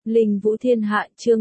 Linh Vũ Thiên Hạ chương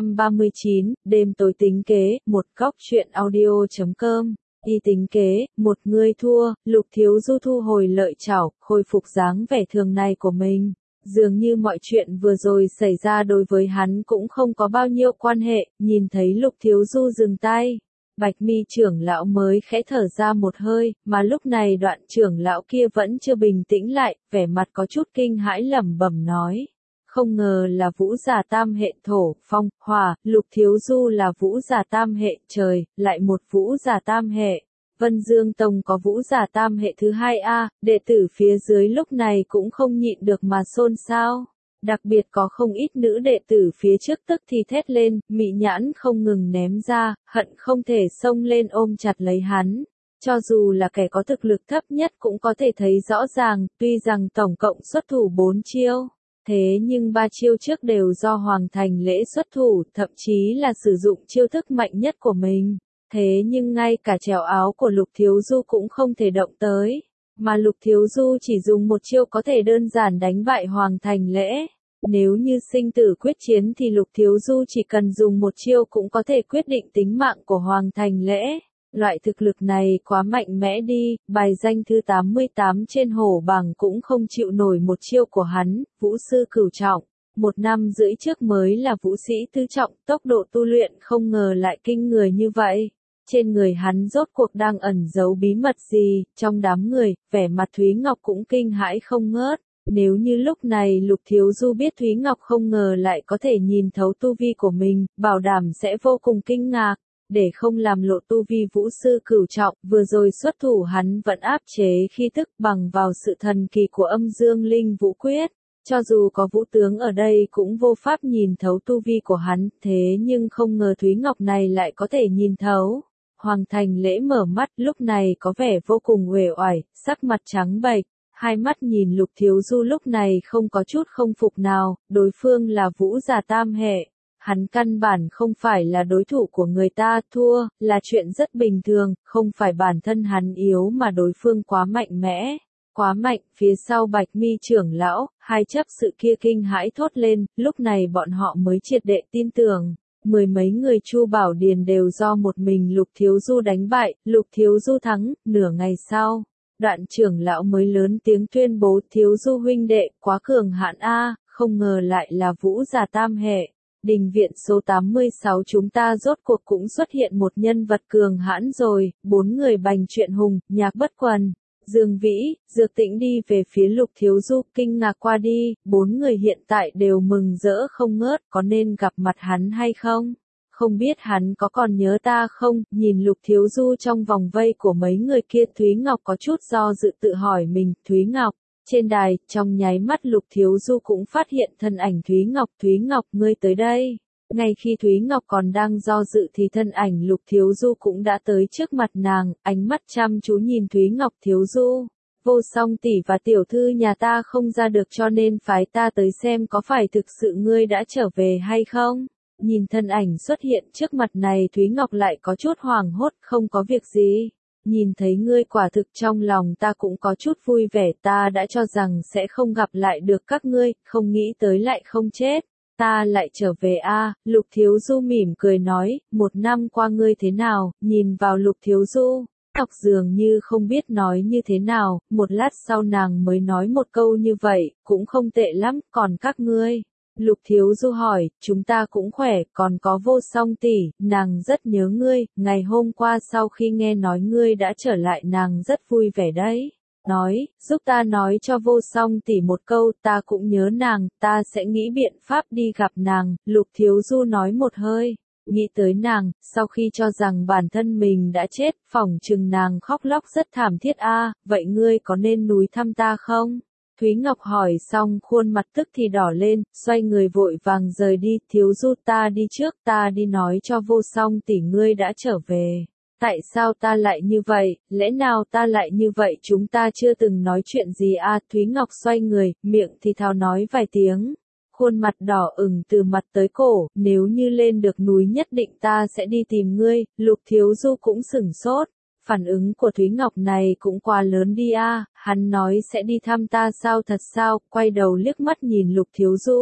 339, đêm tối tính kế, một góc truyện audio.com. Y tính kế, một người thua, Lục Thiếu Du thu hồi lợi chảo, khôi phục dáng vẻ thường ngày của mình. Dường như mọi chuyện vừa rồi xảy ra đối với hắn cũng không có bao nhiêu quan hệ, nhìn thấy Lục Thiếu Du dừng tay. Bạch Mi trưởng lão mới khẽ thở ra một hơi, mà lúc này Đoạn trưởng lão kia vẫn chưa bình tĩnh lại, vẻ mặt có chút kinh hãi lẩm bẩm nói. Không ngờ là vũ giả tam hệ thổ, phong, hỏa, Lục Thiếu Du là vũ giả tam hệ trời, lại một vũ giả tam hệ. Vân Dương Tông có vũ giả tam hệ thứ hai a, đệ tử phía dưới lúc này cũng không nhịn được mà xôn xao. Đặc biệt có không ít nữ đệ tử phía trước tức thì thét lên, mị nhãn không ngừng ném ra, hận không thể xông lên ôm chặt lấy hắn. Cho dù là kẻ có thực lực thấp nhất cũng có thể thấy rõ ràng, tuy rằng tổng cộng xuất thủ 4 chiêu. Thế nhưng 3 chiêu trước đều do Hoàng Thành Lễ xuất thủ, thậm chí là sử dụng chiêu thức mạnh nhất của mình. Thế nhưng ngay cả trèo áo của Lục Thiếu Du cũng không thể động tới. Mà Lục Thiếu Du chỉ dùng một chiêu có thể đơn giản đánh bại Hoàng Thành Lễ. Nếu như sinh tử quyết chiến thì Lục Thiếu Du chỉ cần dùng một chiêu cũng có thể quyết định tính mạng của Hoàng Thành Lễ. Loại thực lực này quá mạnh mẽ đi, bài danh thứ 88 trên hổ bảng cũng không chịu nổi một chiêu của hắn, vũ sư cửu trọng. 1 năm rưỡi trước mới là vũ sĩ tứ trọng, tốc độ tu luyện không ngờ lại kinh người như vậy. Trên người hắn rốt cuộc đang ẩn giấu bí mật gì, trong đám người, vẻ mặt Thúy Ngọc cũng kinh hãi không ngớt. Nếu như lúc này Lục Thiếu Du biết Thúy Ngọc không ngờ lại có thể nhìn thấu tu vi của mình, bảo đảm sẽ vô cùng kinh ngạc. Để không làm lộ tu vi vũ sư cửu trọng, vừa rồi xuất thủ hắn vẫn áp chế khí tức bằng vào sự thần kỳ của âm dương linh vũ quyết. Cho dù có vũ tướng ở đây cũng vô pháp nhìn thấu tu vi của hắn, thế nhưng không ngờ Thúy Ngọc này lại có thể nhìn thấu. Hoàng Thành Lễ mở mắt, lúc này có vẻ vô cùng uể oải, sắc mặt trắng bệch, hai mắt nhìn Lục Thiếu Du lúc này không có chút không phục nào, đối phương là vũ giả tam hệ. Hắn căn bản không phải là đối thủ của người ta, thua, là chuyện rất bình thường, không phải bản thân hắn yếu mà đối phương quá mạnh mẽ. Quá mạnh, phía sau Bạch Mi trưởng lão, hai chấp sự kia kinh hãi thốt lên, lúc này bọn họ mới triệt để tin tưởng. 10 mấy người Chu Bảo Điền đều do một mình Lục Thiếu Du đánh bại, Lục Thiếu Du thắng, nửa ngày sau. Đoạn trưởng lão mới lớn tiếng tuyên bố Thiếu Du huynh đệ, quá cường hạn a, không ngờ lại là vũ giả tam hệ. Đình viện số 86 chúng ta rốt cuộc cũng xuất hiện một nhân vật cường hãn rồi, 4 người Bành Truyện Hùng, Nhạc Bất Quần, Dương Vĩ, Dược Tĩnh đi về phía Lục Thiếu Du, kinh ngạc qua đi, 4 người hiện tại đều mừng rỡ không ngớt, có nên gặp mặt hắn hay không? Không biết hắn có còn nhớ ta không? Nhìn Lục Thiếu Du trong vòng vây của mấy người kia, Thúy Ngọc có chút do dự tự hỏi mình, Thúy Ngọc. Trên đài, trong nháy mắt Lục Thiếu Du cũng phát hiện thân ảnh Thúy Ngọc, ngươi tới đây. Ngay khi Thúy Ngọc còn đang do dự thì thân ảnh Lục Thiếu Du cũng đã tới trước mặt nàng, ánh mắt chăm chú nhìn Thúy Ngọc. Thiếu Du, Vô Song tỷ và tiểu thư nhà ta không ra được cho nên phái ta tới xem có phải thực sự ngươi đã trở về hay không. Nhìn thân ảnh xuất hiện trước mặt này Thúy Ngọc lại có chút hoảng hốt, không có việc gì. Nhìn thấy ngươi quả thực trong lòng ta cũng có chút vui vẻ, ta đã cho rằng sẽ không gặp lại được các ngươi, không nghĩ tới lại không chết. Ta lại trở về a. Lục Thiếu Du mỉm cười nói, 1 năm qua ngươi thế nào? Nhìn vào Lục Thiếu Du, Ngọc dường như không biết nói như thế nào, một lát sau nàng mới nói một câu như vậy, cũng không tệ lắm, còn các ngươi? Lục Thiếu Du hỏi, chúng ta cũng khỏe, còn có Vô Song tỷ, nàng rất nhớ ngươi, ngày hôm qua sau khi nghe nói ngươi đã trở lại nàng rất vui vẻ đấy. Nói, giúp ta nói cho Vô Song tỷ một câu, ta cũng nhớ nàng, ta sẽ nghĩ biện pháp đi gặp nàng. Lục Thiếu Du nói một hơi, nghĩ tới nàng, sau khi cho rằng bản thân mình đã chết, phỏng chừng nàng khóc lóc rất thảm thiết a. Vậy ngươi có nên núi thăm ta không? Thúy Ngọc hỏi xong khuôn mặt tức thì đỏ lên, xoay người vội vàng rời đi, Thiếu Du ta đi trước, ta đi nói cho Vô Song tỷ ngươi đã trở về. Tại sao ta lại như vậy, lẽ nào ta lại như vậy, chúng ta chưa từng nói chuyện gì à? Thúy Ngọc xoay người, miệng thì thào nói vài tiếng. Khuôn mặt đỏ ửng từ mặt tới cổ, nếu như lên được núi nhất định ta sẽ đi tìm ngươi. Lục Thiếu Du cũng sửng sốt. Phản ứng của Thúy Ngọc này cũng quá lớn đi a, hắn nói sẽ đi thăm ta sao, thật sao? Quay đầu liếc mắt nhìn Lục Thiếu Du.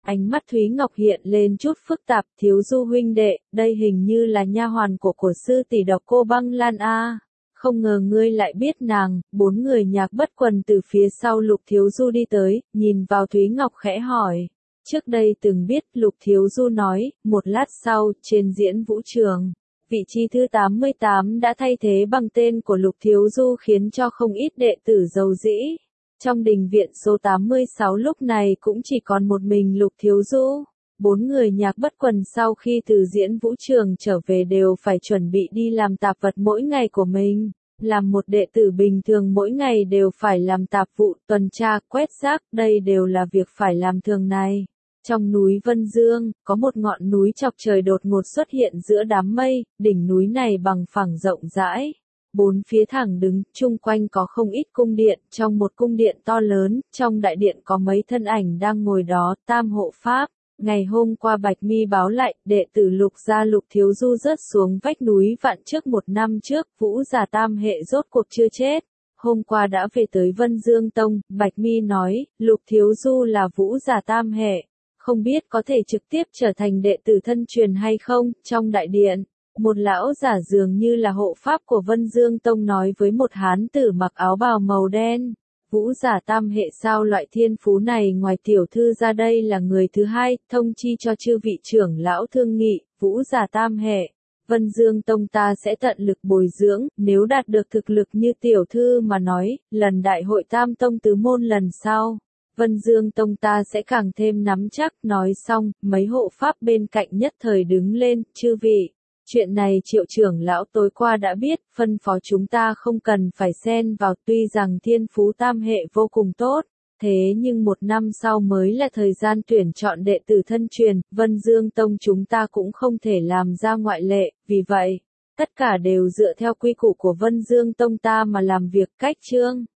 Ánh mắt Thúy Ngọc hiện lên chút phức tạp, Thiếu Du huynh đệ, đây hình như là nha hoàn của sư tỷ Độc Cô Băng Lan a. Không ngờ ngươi lại biết nàng. Bốn người Nhạc Bất Quần từ phía sau Lục Thiếu Du đi tới, nhìn vào Thúy Ngọc khẽ hỏi. Trước đây từng biết, Lục Thiếu Du nói, một lát sau, trên diễn vũ trường, vị trí thứ 88 đã thay thế bằng tên của Lục Thiếu Du khiến cho không ít đệ tử giàu dĩ. Trong đình viện số 86 lúc này cũng chỉ còn một mình Lục Thiếu Du. Bốn người Nhạc Bất Quần sau khi từ diễn vũ trường trở về đều phải chuẩn bị đi làm tạp vật mỗi ngày của mình. Làm một đệ tử bình thường mỗi ngày đều phải làm tạp vụ, tuần tra, quét rác, đây đều là việc phải làm thường ngày. Trong núi Vân Dương, có một ngọn núi chọc trời đột ngột xuất hiện giữa đám mây, đỉnh núi này bằng phẳng rộng rãi. Bốn phía thẳng đứng, chung quanh có không ít cung điện, trong một cung điện to lớn, trong đại điện có mấy thân ảnh đang ngồi đó, tam hộ pháp. Ngày hôm qua Bạch Mi báo lại, đệ tử Lục gia Lục Thiếu Du rớt xuống vách núi Vạn trước một năm trước, Vũ Giả Tam Hệ rốt cuộc chưa chết. Hôm qua đã về tới Vân Dương Tông, Bạch Mi nói, Lục Thiếu Du là Vũ Giả Tam Hệ. Không biết có thể trực tiếp trở thành đệ tử thân truyền hay không. Trong đại điện, một lão giả dường như là hộ pháp của Vân Dương Tông nói với một hán tử mặc áo bào màu đen. Vũ Giả Tam Hệ sao loại thiên phú này ngoài tiểu thư ra đây là người thứ hai, thông chi cho chư vị trưởng lão thương nghị, Vũ Giả Tam Hệ. Vân Dương Tông ta sẽ tận lực bồi dưỡng, nếu đạt được thực lực như tiểu thư mà nói, lần đại hội Tam Tông tứ môn lần sau. Vân Dương Tông ta sẽ càng thêm nắm chắc, nói xong, mấy hộ pháp bên cạnh nhất thời đứng lên, chư vị. Chuyện này Triệu trưởng lão tối qua đã biết, phân phó chúng ta không cần phải xen vào, tuy rằng thiên phú tam hệ vô cùng tốt, thế nhưng một năm sau mới là thời gian tuyển chọn đệ tử thân truyền, Vân Dương Tông chúng ta cũng không thể làm ra ngoại lệ, vì vậy, tất cả đều dựa theo quy củ của Vân Dương Tông ta mà làm việc cách chương.